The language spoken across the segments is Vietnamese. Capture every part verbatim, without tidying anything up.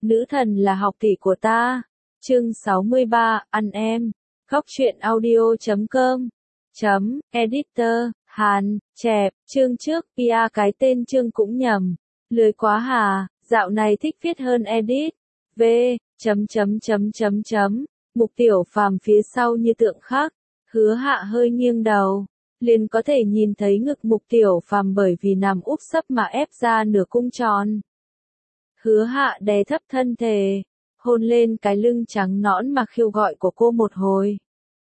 Nữ thần là học tỷ của ta. Chương sáu mươi ba, ăn em. Góc truyện audio chấm com. Chấm, editor, Hàn, chẹp, chương trước, pia cái tên chương cũng nhầm. Lười quá hà, dạo này thích viết hơn edit. V, chấm chấm chấm chấm chấm. Mục Tiểu Phàm phía sau như tượng khắc. Hứa Hạ hơi nghiêng đầu, liền có thể nhìn thấy ngực Mục Tiểu Phàm bởi vì nằm úp sấp mà ép ra nửa cung tròn. Hứa Hạ đè thấp thân thể, hôn lên cái lưng trắng nõn mà khiêu gọi của cô một hồi.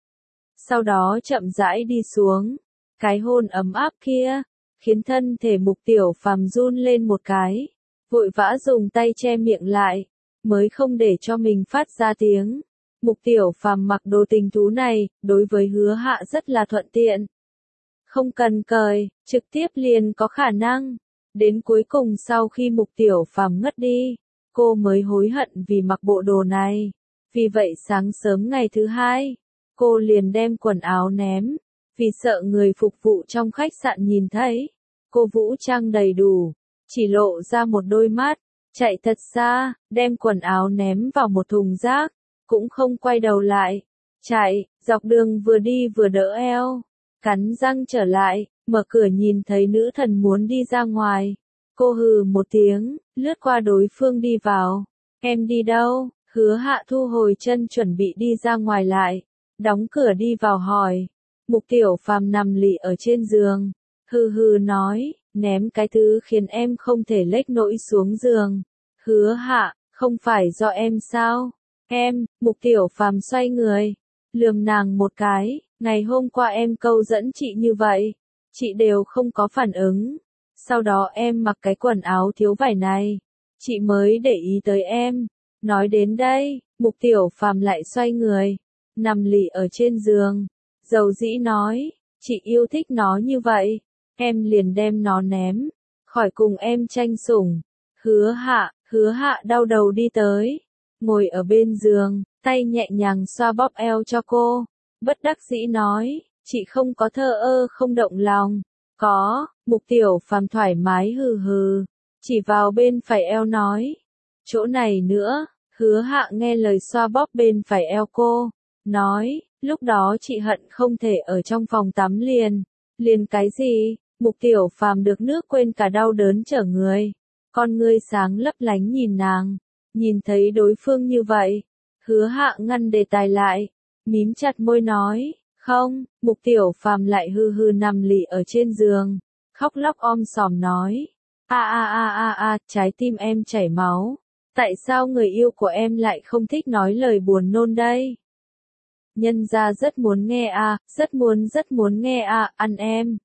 Sau đó chậm rãi đi xuống, cái hôn ấm áp kia, khiến thân thể Mục Tiểu Phàm run lên một cái, vội vã dùng tay che miệng lại, mới không để cho mình phát ra tiếng. Mục Tiểu Phàm mặc đồ tình thú này, đối với Hứa Hạ rất là thuận tiện. Không cần cởi, trực tiếp liền có khả năng. Đến cuối cùng sau khi Mục Tiểu Phàm ngất đi, cô mới hối hận vì mặc bộ đồ này. Vì vậy sáng sớm ngày thứ hai, cô liền đem quần áo ném, vì sợ người phục vụ trong khách sạn nhìn thấy. Cô vũ trang đầy đủ, chỉ lộ ra một đôi mắt, chạy thật xa, đem quần áo ném vào một thùng rác, cũng không quay đầu lại. Chạy, dọc đường vừa đi vừa đỡ eo, cắn răng trở lại, mở cửa nhìn thấy nữ thần muốn đi ra ngoài. Cô hừ một tiếng, lướt qua đối phương đi vào. Em đi đâu? Hứa Hạ thu hồi chân chuẩn bị đi ra ngoài lại, đóng cửa đi vào hỏi. Mục Tiểu Phàm nằm lì ở trên giường, hừ hừ nói, ném cái thứ khiến em không thể lếch nổi xuống giường. Hứa Hạ, không phải do em sao? Em, Mục Tiểu Phàm xoay người, lườm nàng một cái, ngày hôm qua em câu dẫn chị như vậy, chị đều không có phản ứng. Sau đó em mặc cái quần áo thiếu vải này, chị mới để ý tới em. Nói đến đây, Mục Tiểu Phàm lại xoay người, nằm lì ở trên giường, dầu dĩ nói, chị yêu thích nó như vậy, em liền đem nó ném, khỏi cùng em tranh sủng. Hứa Hạ, Hứa Hạ đau đầu đi tới, ngồi ở bên giường, tay nhẹ nhàng xoa bóp eo cho cô, bất đắc dĩ nói, chị không có thờ ơ không động lòng. Có, Mục Tiểu Phàm thoải mái hừ hừ, chỉ vào bên phải eo nói, chỗ này nữa. Hứa Hạ nghe lời xoa bóp bên phải eo cô, nói, lúc đó chị hận không thể ở trong phòng tắm liền. Liền cái gì? Mục Tiểu Phàm được nước quên cả đau đớn trở người, con ngươi sáng lấp lánh nhìn nàng, nhìn thấy đối phương như vậy, Hứa Hạ ngăn đề tài lại, mím chặt môi nói, không. Mục Tiểu Phàm lại hư hư nằm lì ở trên giường, khóc lóc om sòm nói, a a a a a, trái tim em chảy máu. Tại sao người yêu của em lại không thích nói lời buồn nôn đây? Nhân gia rất muốn nghe à, rất muốn rất muốn nghe à, ăn em.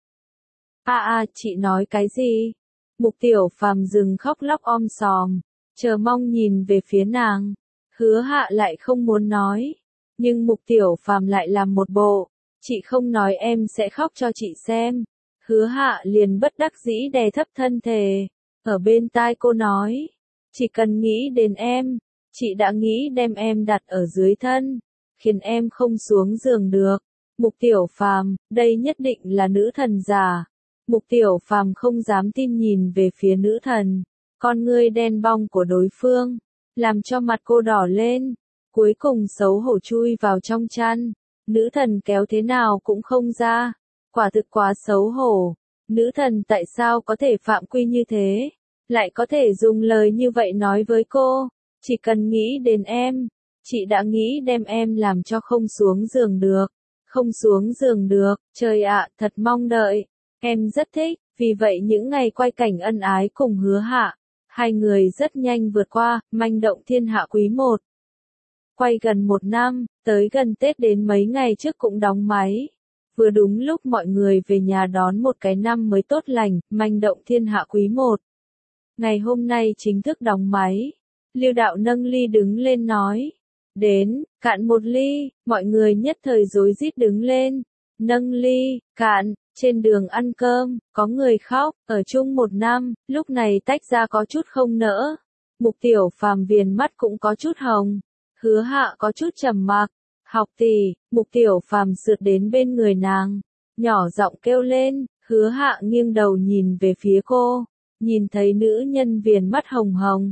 À à, chị nói cái gì? Mục Tiểu Phàm dừng khóc lóc om sòm, chờ mong nhìn về phía nàng. Hứa Hạ lại không muốn nói, nhưng Mục Tiểu Phàm lại làm một bộ, chị không nói em sẽ khóc cho chị xem. Hứa Hạ liền bất đắc dĩ đè thấp thân thể, ở bên tai cô nói, chỉ cần nghĩ đến em, chị đã nghĩ đem em đặt ở dưới thân, khiến em không xuống giường được. Mục Tiểu Phàm, đây nhất định là nữ thần giả. Mục Tiểu Phàm không dám tin nhìn về phía nữ thần, con ngươi đen bong của đối phương, làm cho mặt cô đỏ lên, cuối cùng xấu hổ chui vào trong chăn. Nữ thần kéo thế nào cũng không ra, quả thực quá xấu hổ. Nữ thần tại sao có thể phạm quy như thế? Lại có thể dùng lời như vậy nói với cô, chỉ cần nghĩ đến em, chị đã nghĩ đem em làm cho không xuống giường được, không xuống giường được, trời ạ, thật mong đợi, em rất thích, vì vậy những ngày quay cảnh ân ái cùng Hứa Hạ, hai người rất nhanh vượt qua, manh động thiên hạ quý một. Quay gần một năm, tới gần Tết đến mấy ngày trước cũng đóng máy. Vừa đúng lúc mọi người về nhà đón một cái năm mới tốt lành, manh động thiên hạ quý một. Ngày hôm nay chính thức đóng máy. Lưu Đạo nâng ly đứng lên nói. Đến, cạn một ly, mọi người nhất thời rối rít đứng lên. Nâng ly, cạn, trên đường ăn cơm, có người khóc, ở chung một năm, lúc này tách ra có chút không nỡ. Mục Tiểu Phàm viền mắt cũng có chút hồng. Hứa Hạ có chút trầm mặc. Học tỷ, Mục Tiểu Phàm sượt đến bên người nàng, nhỏ giọng kêu lên. Hứa Hạ nghiêng đầu nhìn về phía cô, nhìn thấy nữ nhân viền mắt hồng hồng, khóe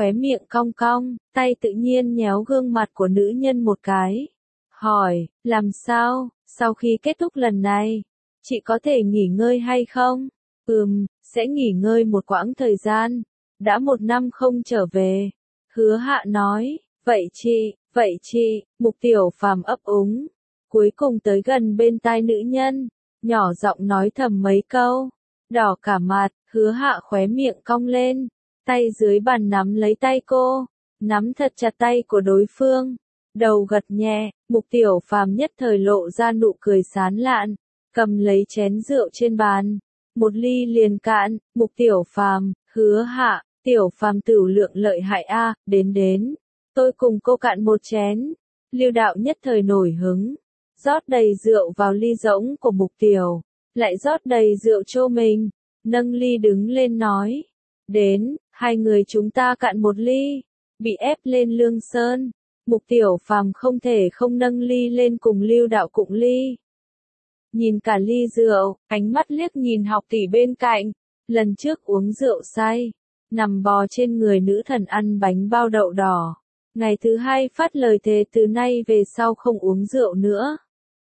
khóe miệng cong cong, tay tự nhiên nhéo gương mặt của nữ nhân một cái. Hỏi, làm sao, sau khi kết thúc lần này, chị có thể nghỉ ngơi hay không? Ừm, sẽ nghỉ ngơi một quãng thời gian. Đã một năm không trở về. Hứa Hạ nói, vậy chị, vậy chị, Mục Tiểu Phàm ấp úng. Cuối cùng tới gần bên tai nữ nhân, nhỏ giọng nói thầm mấy câu. Đỏ cả mặt, Hứa Hạ khóe miệng cong lên, tay dưới bàn nắm lấy tay cô, nắm thật chặt tay của đối phương. Đầu gật nhẹ, Mục Tiểu Phàm nhất thời lộ ra nụ cười sán lạn, cầm lấy chén rượu trên bàn, một ly liền cạn. Mục Tiểu Phàm, Hứa Hạ, Tiểu Phàm tửu lượng lợi hại a, đến đến, tôi cùng cô cạn một chén. Lưu Đạo nhất thời nổi hứng, rót đầy rượu vào ly rỗng của Mục Tiểu, lại rót đầy rượu cho mình, nâng ly đứng lên nói, đến, hai người chúng ta cạn một ly. Bị ép lên Lương Sơn, Mục Tiểu Phàm không thể không nâng ly lên cùng Lưu Đạo cụng ly. Nhìn cả ly rượu, ánh mắt liếc nhìn học tỷ bên cạnh, lần trước uống rượu say, nằm bò trên người nữ thần ăn bánh bao đậu đỏ. Ngày thứ hai phát lời thề từ nay về sau không uống rượu nữa.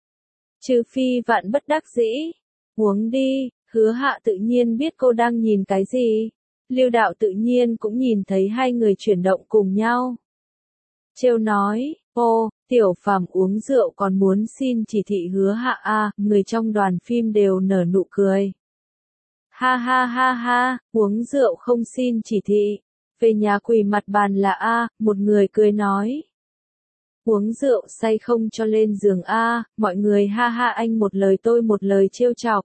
Trừ phi vạn bất đắc dĩ, uống đi. Hứa Hạ tự nhiên biết cô đang nhìn cái gì. Lưu Đạo tự nhiên cũng nhìn thấy hai người chuyển động cùng nhau. Trêu nói, ô, Tiểu Phàm uống rượu còn muốn xin chỉ thị Hứa Hạ a, người trong đoàn phim đều nở nụ cười. Ha ha ha ha, uống rượu không xin chỉ thị, về nhà quỳ mặt bàn là a, một người cười nói. Uống rượu say không cho lên giường a, mọi người ha ha anh một lời tôi một lời trêu chọc.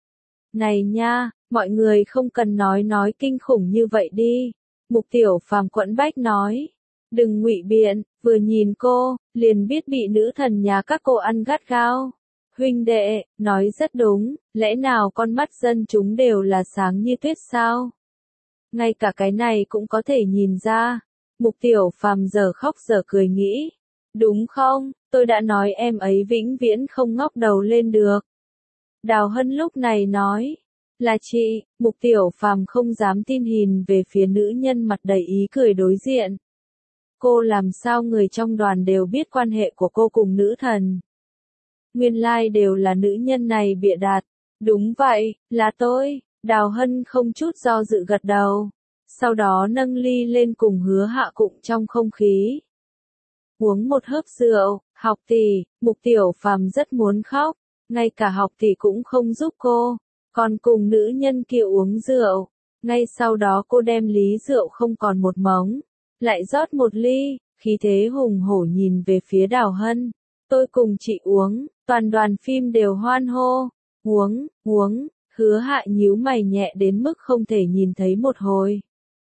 Này nha, mọi người không cần nói nói kinh khủng như vậy đi. Mục Tiểu Phàm quẫn bách nói. Đừng ngụy biện, vừa nhìn cô, liền biết bị nữ thần nhà các cô ăn gắt gao. Huynh đệ, nói rất đúng, lẽ nào con mắt dân chúng đều là sáng như tuyết sao? Ngay cả cái này cũng có thể nhìn ra. Mục Tiểu Phàm giờ khóc giờ cười nghĩ. Đúng không, tôi đã nói em ấy vĩnh viễn không ngóc đầu lên được. Đào Hân lúc này nói, là chị. Mục Tiểu Phàm không dám tin nhìn về phía nữ nhân mặt đầy ý cười đối diện. Cô làm sao người trong đoàn đều biết quan hệ của cô cùng nữ thần? Nguyên lai like đều là nữ nhân này bịa đặt. Đúng vậy, là tôi. Đào Hân không chút do dự gật đầu. Sau đó nâng ly lên cùng Hứa Hạ cụng trong không khí. Uống một hớp rượu, học tỷ, Mục Tiểu Phàm rất muốn khóc. Ngay cả học tỷ cũng không giúp cô, còn cùng nữ nhân kia uống rượu. Ngay sau đó cô đem ly rượu không còn một mống, lại rót một ly, khí thế hùng hổ nhìn về phía Đào Hân. Tôi cùng chị uống, toàn đoàn phim đều hoan hô. Uống, uống, Hứa Hạ nhíu mày nhẹ đến mức không thể nhìn thấy một hồi.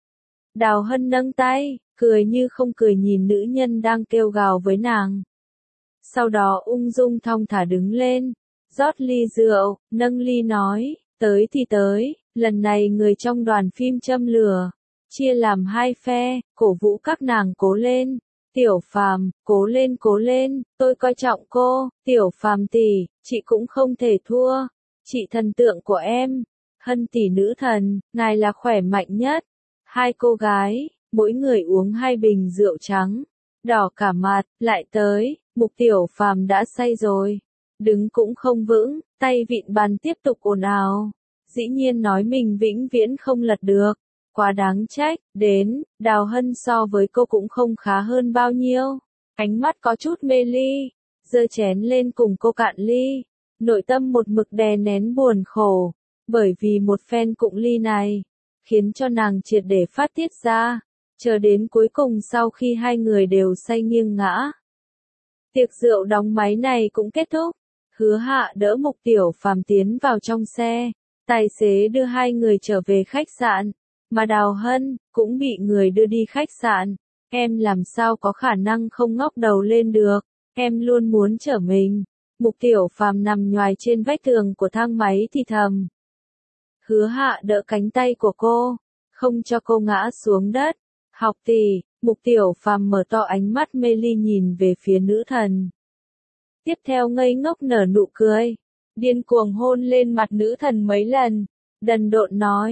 Đào Hân nâng tay, cười như không cười nhìn nữ nhân đang kêu gào với nàng. Sau đó ung dung thong thả đứng lên, rót ly rượu, nâng ly nói, tới thì tới, lần này người trong đoàn phim châm lửa, chia làm hai phe, cổ vũ các nàng cố lên. Tiểu Phàm, cố lên cố lên, tôi coi trọng cô. Tiểu Phàm tỷ, chị cũng không thể thua. Chị thần tượng của em. Hân tỷ nữ thần, ngài là khỏe mạnh nhất. Hai cô gái, mỗi người uống hai bình rượu trắng, đỏ cả mặt, lại tới. Mục Tiểu Phàm đã say rồi, đứng cũng không vững, tay vịn bàn tiếp tục ồn ào. Dĩ nhiên nói mình vĩnh viễn không lật được. Quá đáng trách, đến, Đào Hân so với cô cũng không khá hơn bao nhiêu. Ánh mắt có chút mê ly, giơ chén lên cùng cô cạn ly. Nội tâm một mực đè nén buồn khổ, bởi vì một phen cụng ly này, khiến cho nàng triệt để phát tiết ra, chờ đến cuối cùng sau khi hai người đều say nghiêng ngã. Tiệc rượu đóng máy này cũng kết thúc, Hứa Hạ đỡ Mục Tiểu Phàm tiến vào trong xe, tài xế đưa hai người trở về khách sạn, mà Đào Hân cũng bị người đưa đi khách sạn. Em làm sao có khả năng không ngóc đầu lên được, em luôn muốn trở mình. Mục Tiểu Phàm nằm nhoài trên vách tường của thang máy thì thầm. Hứa Hạ đỡ cánh tay của cô, không cho cô ngã xuống đất. Học tỷ. Mục Tiểu Phàm mở to ánh mắt mê ly nhìn về phía nữ thần. Tiếp theo ngây ngốc nở nụ cười, điên cuồng hôn lên mặt nữ thần mấy lần, đần độn nói,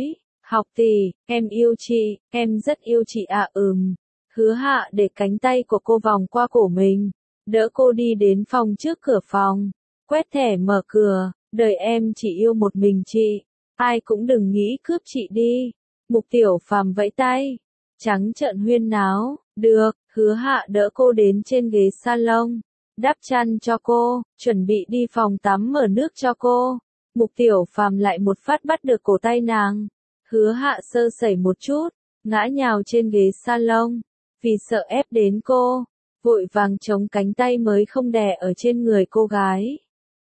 Học tỷ, em yêu chị, em rất yêu chị ạ. Ừm. Hứa Hạ để cánh tay của cô vòng qua cổ mình, đỡ cô đi đến phòng trước cửa phòng, quét thẻ mở cửa, đời em chỉ yêu một mình chị, ai cũng đừng nghĩ cướp chị đi. Mục Tiểu Phàm vẫy tay, trắng trợn huyên náo, được, Hứa Hạ đỡ cô đến trên ghế salon, đắp chăn cho cô, chuẩn bị đi phòng tắm mở nước cho cô. Mục Tiểu Phàm lại một phát bắt được cổ tay nàng. Hứa Hạ sơ sẩy một chút, ngã nhào trên ghế salon, vì sợ ép đến cô, vội vàng chống cánh tay mới không đè ở trên người cô gái.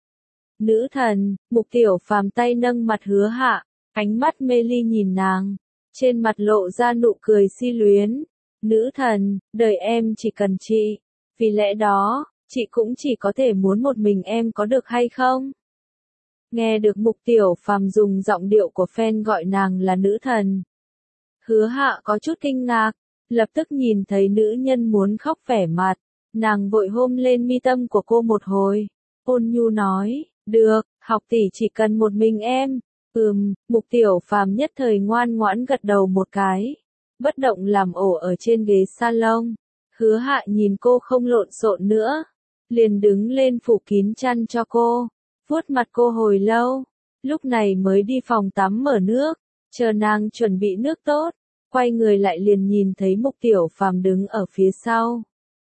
Nữ thần, Mục Tiểu Phàm tay nâng mặt Hứa Hạ, ánh mắt mê ly nhìn nàng, trên mặt lộ ra nụ cười si luyến. Nữ thần, đời em chỉ cần chị, vì lẽ đó, chị cũng chỉ có thể muốn một mình em có được hay không? Nghe được Mục Tiểu Phàm dùng giọng điệu của fan gọi nàng là nữ thần. Hứa Hạ có chút kinh ngạc, lập tức nhìn thấy nữ nhân muốn khóc vẻ mặt, nàng vội hôn lên mi tâm của cô một hồi, ôn nhu nói, được, học tỷ chỉ cần một mình em. Ừm, Mục Tiểu Phàm nhất thời ngoan ngoãn gật đầu một cái, bất động làm ổ ở trên ghế salon. Hứa Hạ nhìn cô không lộn xộn nữa, liền đứng lên phủ kín chăn cho cô, vuốt mặt cô hồi lâu, lúc này mới đi phòng tắm mở nước, chờ nàng chuẩn bị nước tốt, quay người lại liền nhìn thấy Mục Tiểu Phàm đứng ở phía sau.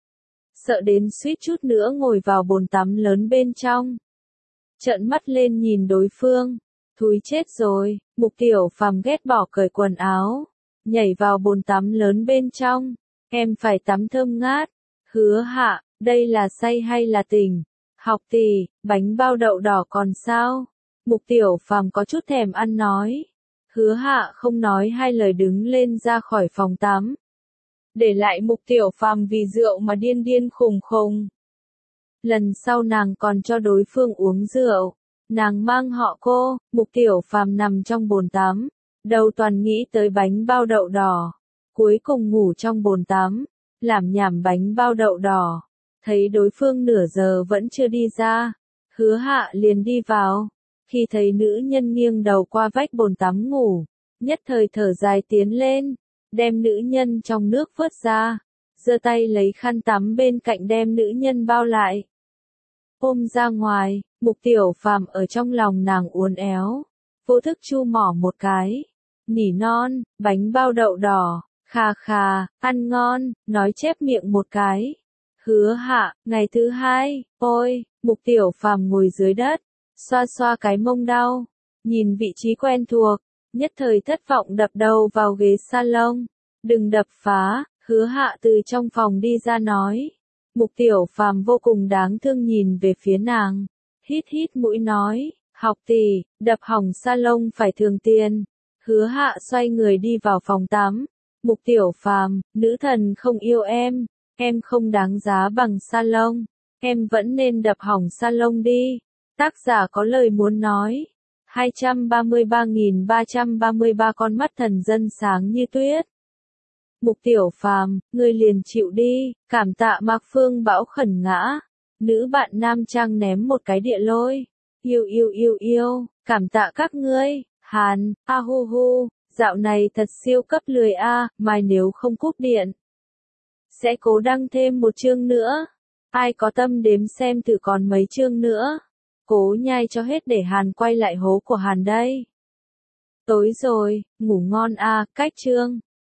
Sợ đến suýt chút nữa ngồi vào bồn tắm lớn bên trong. Trợn mắt lên nhìn đối phương, thúi chết rồi. Mục Tiểu Phàm ghét bỏ cởi quần áo, nhảy vào bồn tắm lớn bên trong. Em phải tắm thơm ngát. Hứa Hạ, đây là say hay là tỉnh? Học tỷ, bánh bao đậu đỏ còn sao? Mục Tiểu Phàm có chút thèm ăn nói. Hứa Hạ không nói hai lời đứng lên ra khỏi phòng tắm, để lại Mục Tiểu Phàm vì rượu mà điên điên khùng khùng. Lần sau nàng còn cho đối phương uống rượu, nàng mang họ cô. Mục Tiểu Phàm nằm trong bồn tắm, đầu toàn nghĩ tới bánh bao đậu đỏ, cuối cùng ngủ trong bồn tắm, làm nhảm bánh bao đậu đỏ. Thấy đối phương nửa giờ vẫn chưa đi ra, Hứa Hạ liền đi vào. Khi thấy nữ nhân nghiêng đầu qua vách bồn tắm ngủ, nhất thời thở dài tiến lên, đem nữ nhân trong nước vớt ra, giơ tay lấy khăn tắm bên cạnh đem nữ nhân bao lại, ôm ra ngoài. Mục Tiểu Phàm ở trong lòng nàng uốn éo, vô thức chu mỏ một cái, nỉ non, bánh bao đậu đỏ, khà khà, ăn ngon, nói chép miệng một cái. Hứa Hạ, ngày thứ hai, ôi, Mục Tiểu Phàm ngồi dưới đất, xoa xoa cái mông đau, nhìn vị trí quen thuộc, nhất thời thất vọng đập đầu vào ghế salon. Đừng đập phá. Hứa Hạ từ trong phòng đi ra nói. Mục Tiểu Phàm vô cùng đáng thương nhìn về phía nàng, hít hít mũi nói, học tỷ, đập hỏng salon phải thường tiền. Hứa Hạ xoay người đi vào phòng tắm. Mục Tiểu Phàm, nữ thần không yêu em, em không đáng giá bằng salon, em vẫn nên đập hỏng salon đi. Tác giả có lời muốn nói. hai trăm ba mươi ba nghìn ba trăm ba mươi ba con mắt thần dân sáng như tuyết. Mục Tiểu Phàm, ngươi liền chịu đi. Cảm tạ Mạc Phương Bão khẩn ngã. Nữ bạn nam trang ném một cái địa lôi. Yêu yêu yêu yêu, cảm tạ các ngươi. Hàn, a hu hu, dạo này thật siêu cấp lười a, mai nếu không cúp điện, sẽ cố đăng thêm một chương nữa. Ai có tâm đếm xem thử còn mấy chương nữa. Cố nhai cho hết để Hàn quay lại hố của Hàn đây. Tối rồi, ngủ ngon a, cách chương.